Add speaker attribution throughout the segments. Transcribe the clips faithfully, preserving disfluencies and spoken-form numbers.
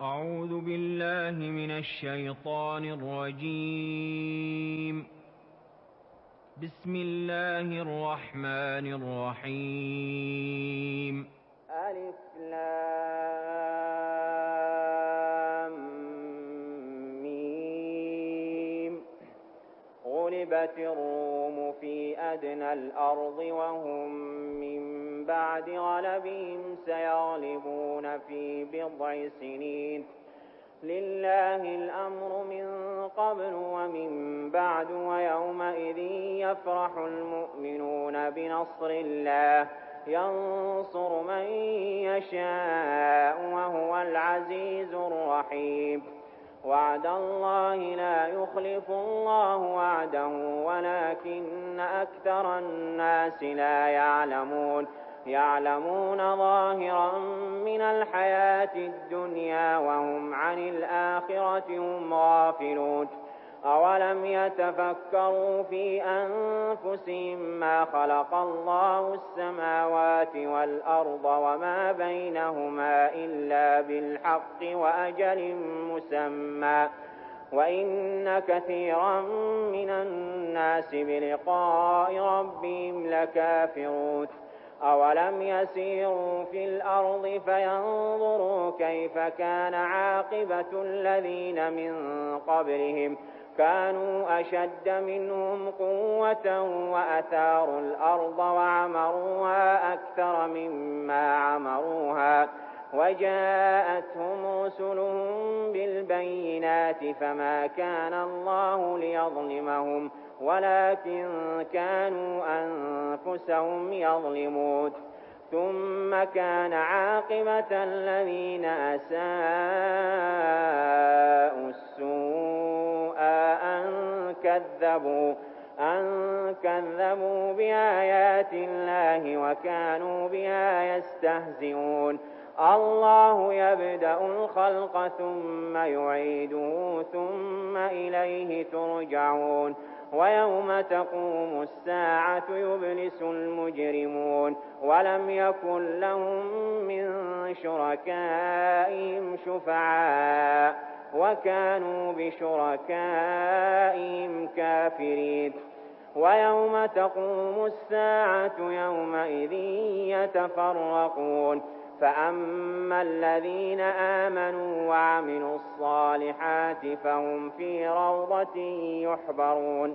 Speaker 1: أعوذ بالله من الشيطان الرجيم. بسم الله الرحمن الرحيم.
Speaker 2: ألف لام ميم. غلبت الروم في أدنى الأرض وهم من بعد غلبهم سيغلبون في بضع سنين. لله الأمر من قبل ومن بعد ويومئذ يفرح المؤمنون بنصر الله ينصر من يشاء وهو العزيز الرحيم. وعد الله لا يخلف الله وعده ولكن أكثر الناس لا يعلمون يعلمون ظاهرا من الحياة الدنيا وهم عن الآخرة هم غافلون. أولم يتفكروا في أنفسهم ما خلق الله السماوات والأرض وما بينهما إلا بالحق وأجل مسمى وإن كثيرا من الناس بلقاء ربهم لكافرون. أولم يسيروا في الأرض فينظروا كيف كان عاقبة الذين من قبلهم كانوا أشد منهم قوة وأثاروا الأرض وعمروها أكثر مما عمروها وجاءتهم رسلهم بالبينات فما كان الله ليظلمهم ولكن كانوا أنفسهم يظلمون. ثم كان عاقبة الذين أساءوا السوء أن كذبوا أن كذبوا بآيات الله وكانوا بها يستهزئون. الله يبدأ الخلق ثم يعيده ثم إليه ترجعون. ويوم تقوم الساعة يبلس المجرمون ولم يكن لهم من شركائهم شفعاء وكانوا بشركائهم كافرين. ويوم تقوم الساعة يومئذ يتفرقون فأما الذين آمنوا وعملوا الصالحات فهم في روضة يحبرون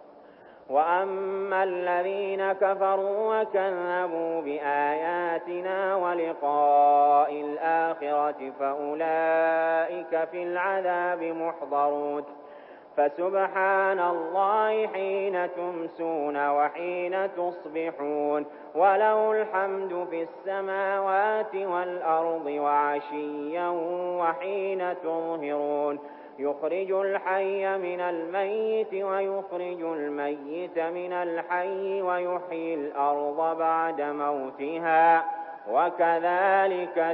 Speaker 2: وأما الذين كفروا وكذبوا بآياتنا ولقاء الآخرة فأولئك في العذاب محضرون. فسبحان الله حين تمسون وحين تصبحون وله الحمد في السماوات والأرض وعشيا وحين تظهرون. يخرج الحي من الميت ويخرج الميت من الحي ويحيي الأرض بعد موتها وكذلك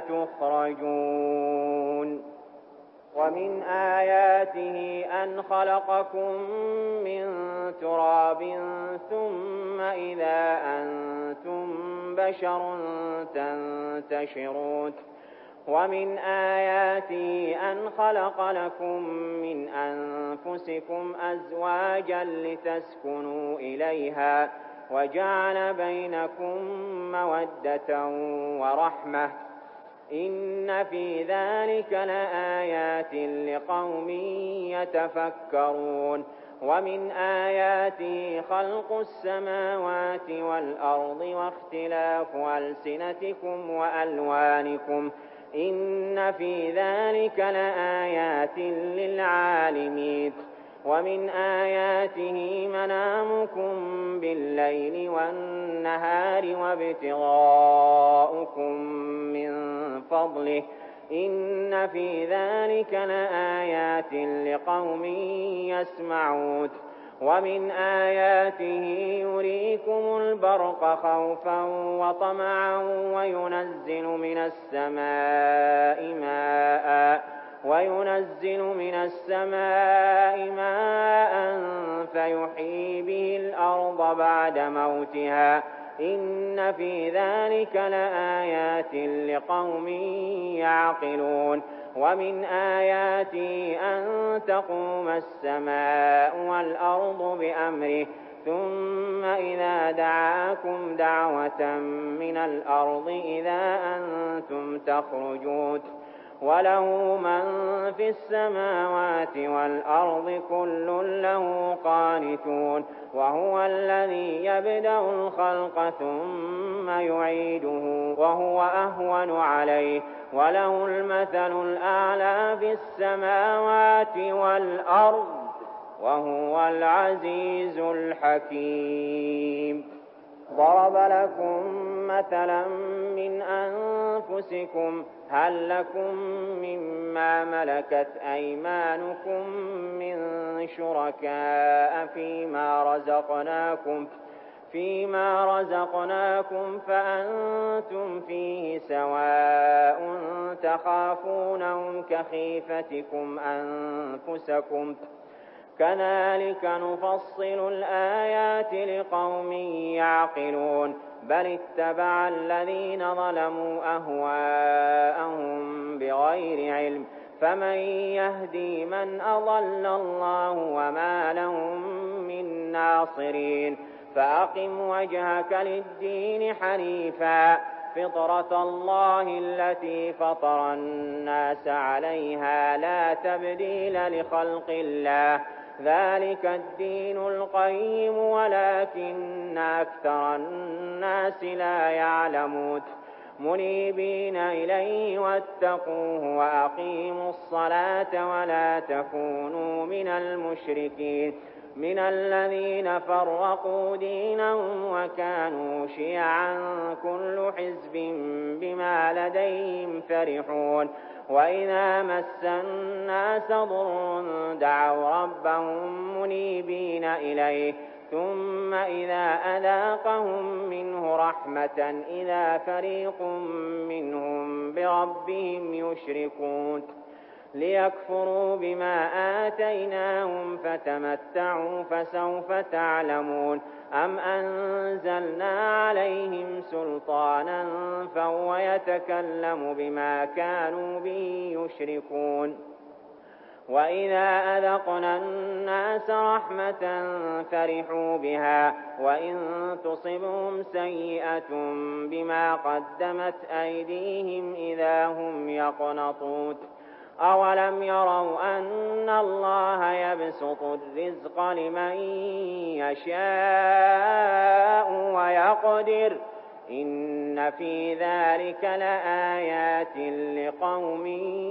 Speaker 2: تخرجون. ومن آياته أن خلقكم من تراب ثم إذا أنتم بشر تنتشرون. ومن آياته أن خلق لكم من أنفسكم أزواجا لتسكنوا إليها وجعل بينكم مودة ورحمة إن في ذلك لآيات لقوم يتفكرون. ومن آياته خلق السماوات والأرض واختلاف ألسنتكم وألوانكم إن في ذلك لآيات للعالمين. ومن آياته منامكم بالليل والنهار وابتغاؤكم من فضله إن في ذلك لآيات لقوم يسمعون. ومن آياته يريكم البرق خوفا وطمعا وينزل من السماء ماء وينزل من السماء ماء فيحيي به الأرض بعد موتها إن في ذلك لآيات لقوم يعقلون. ومن آياته أن تقوم السماء والأرض بأمره ثم إذا دعاكم دعوة من الأرض إذا أنتم تخرجون وله من في السماوات والأرض كل له قانتون وهو الذي يبدأ الخلق ثم يعيده وهو أهون عليه وله المثل الأعلى في السماوات والأرض وهو العزيز الحكيم. ضرب لكم مثلا من أنفسكم هل لكم مما ملكت أيمانكم من شركاء فيما رزقناكم فيما رزقناكم فأنتم فيه سواء تخافونهم كخيفتكم أنفسكم كذلك نفصل الآيات لقوم يعقلون بل اتبع الذين ظلموا أهواءهم بغير علم فمن يهدي من أضل الله وما لهم من ناصرين. فأقم وجهك للدين حنيفا فطرة الله التي فطر الناس عليها لا تبديل لخلق الله ذلك الدين القيم ولكن أكثر الناس لا يعلمون. منيبين إليه واتقوه وأقيموا الصلاة ولا تكونوا من المشركين من الذين فرقوا دينهم وكانوا شيعا كل حزب بما لديهم فرحون. وإذا مس الناس ضر دعوا ربهم منيبين إليه ثم إذا أذاقهم منه رحمة إذا فريق منهم بربهم يشركون ليكفروا بما آتيناهم فتمتعوا فسوف تعلمون. أم أنزلنا عليهم سلطانا فهو يتكلم بما كانوا به يشركون. وإذا أذقنا الناس رحمة فرحوا بها وإن تصبهم سيئة بما قدمت أيديهم إذا هم يقنطون. أولم يروا أن الله يبسط الرزق لمن يشاء ويقدر إن في ذلك لآيات لقوم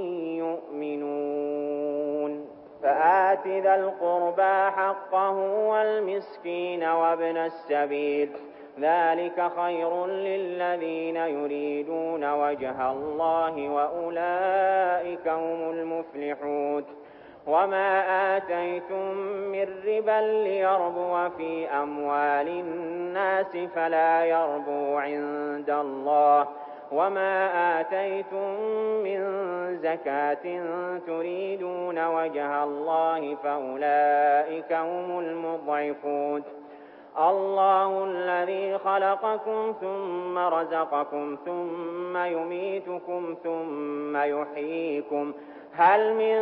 Speaker 2: يؤمنون. فآت ذا القربى حقه والمسكين وابن السبيل ذلك خير للذين يريدون وجه الله وأولئك هم المفلحون. وما آتيتم من ربا ليربو في أموال الناس فلا يربو عند الله وما آتيتم من زكاة تريدون وجه الله فأولئك هم المضعفون. الله الذي خلقكم ثم رزقكم ثم يميتكم ثم يحييكم هل من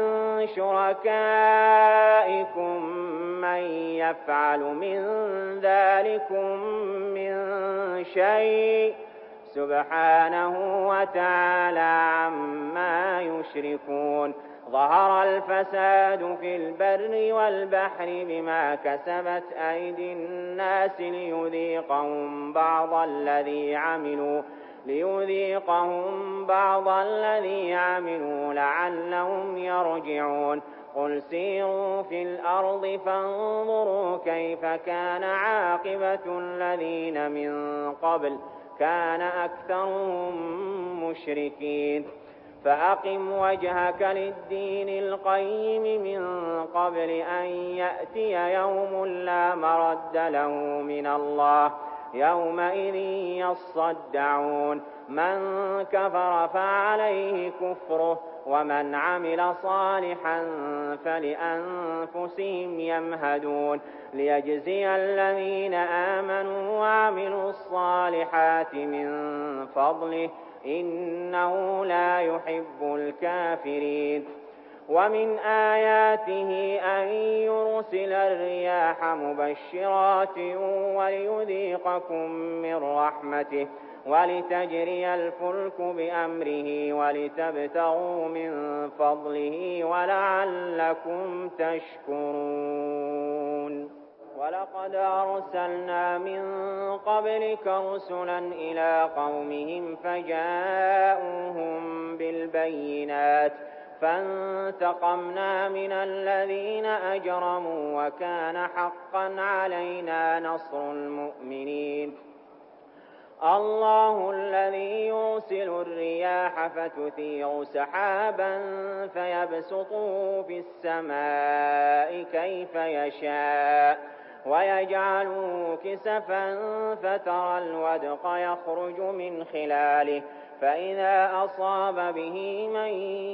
Speaker 2: شركائكم من يفعل من ذلكم من شيء سبحانه وتعالى عما يشركون. ظهر الفساد في البر والبحر بما كسبت أيدي الناس ليذيقهم بعض الذي عملوا ليذيقهم بعض الذي عملوا لعلهم يرجعون. قل سيروا في الأرض فانظروا كيف كان عاقبة الذين من قبل كان أكثرهم مشركين. فأقم وجهك للدين القيم من قبل أن يأتي يوم لا مرد له من الله يومئذ يصدعون. من كفر فعليه كفره ومن عمل صالحا فلأنفسهم يمهدون ليجزي الذين آمنوا وعملوا الصالحات من فضله إنه لا يحب الكافرين. ومن آياته أن يرسل الرياح مبشرات وليذيقكم من رحمته ولتجري الفلك بأمره ولتبتغوا من فضله ولعلكم تشكرون. ولقد أرسلنا من قبلك رسلا إلى قومهم فجاءوهم بالبينات فانتقمنا من الذين أجرموا وكان حقا علينا نصر المؤمنين. الله الذي يرسل الرياح فتثير سحابا فيبسطه في السماء كيف يشاء ويجعله كسفا فترى الودق يخرج من خلاله فإذا أصاب به من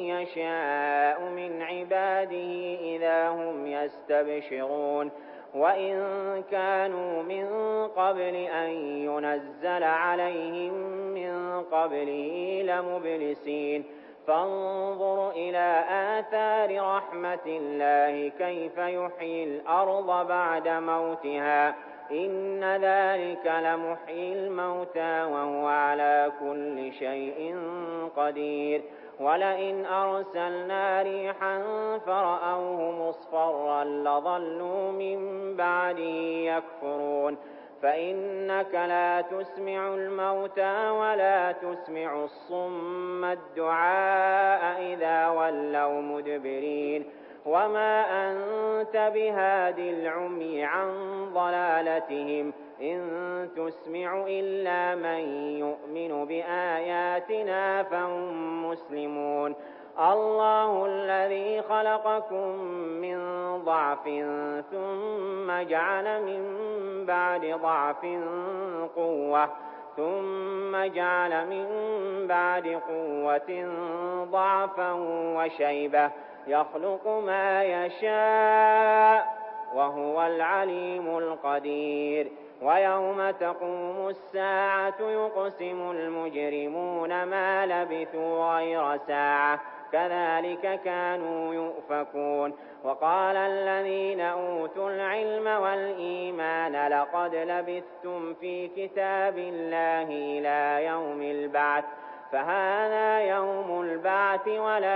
Speaker 2: يشاء من عباده إذا هم يستبشرون. وإن كانوا من قبل أن ينزل عليهم من قبله لمبلسين. فانظر إلى آثار رحمة الله كيف يحيي الأرض بعد موتها إن ذلك لمحيي الموتى وهو على كل شيء قدير. ولئن أرسلنا ريحا فرأوه مصفرا لظلوا من بعده يكفرون. فإنك لا تسمع الموتى ولا تسمع الصم الدعاء إذا ولوا مدبرين. وما أنت بهاد العمي عن ضلالتهم إن تسمع إلا من يؤمن بآياتنا فهم مسلمون. الله الذي خلقكم من ضعف ثم جعل من بعد ضعف قوة ثم جعل من بعد قوة ضعفا وشيبة يخلق ما يشاء وهو العليم القدير. ويوم تقوم الساعة يقسم المجرمون ما لبثوا غير ساعة كذلك كانوا يؤفكون. وقال الذين أوتوا العلم والإيمان لقد لبثتم في كتاب الله إلى يوم البعث فهذا يوم البعث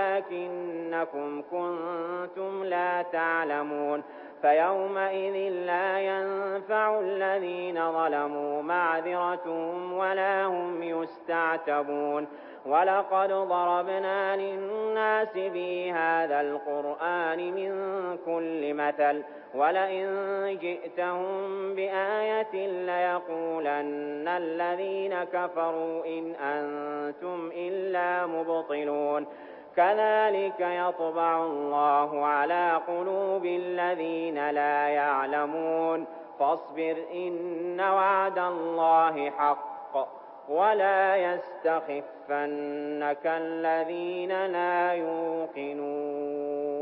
Speaker 2: ولكنكم كنتم لا تعلمون. فيومئذ لا ينفع الذين ظلموا معذرتهم ولا هم يستعتبون. ولقد ضربنا للناس في هذا القرآن من كل مثل ولئن جئتهم بآية ليقولن الذين كفروا إن أنتم إلا مبطلون. كذلك يطبع الله على قلوب الذين لا يعلمون. فاصبر إن وعد الله حق ولا يستخفنك الذين لا يوقنون.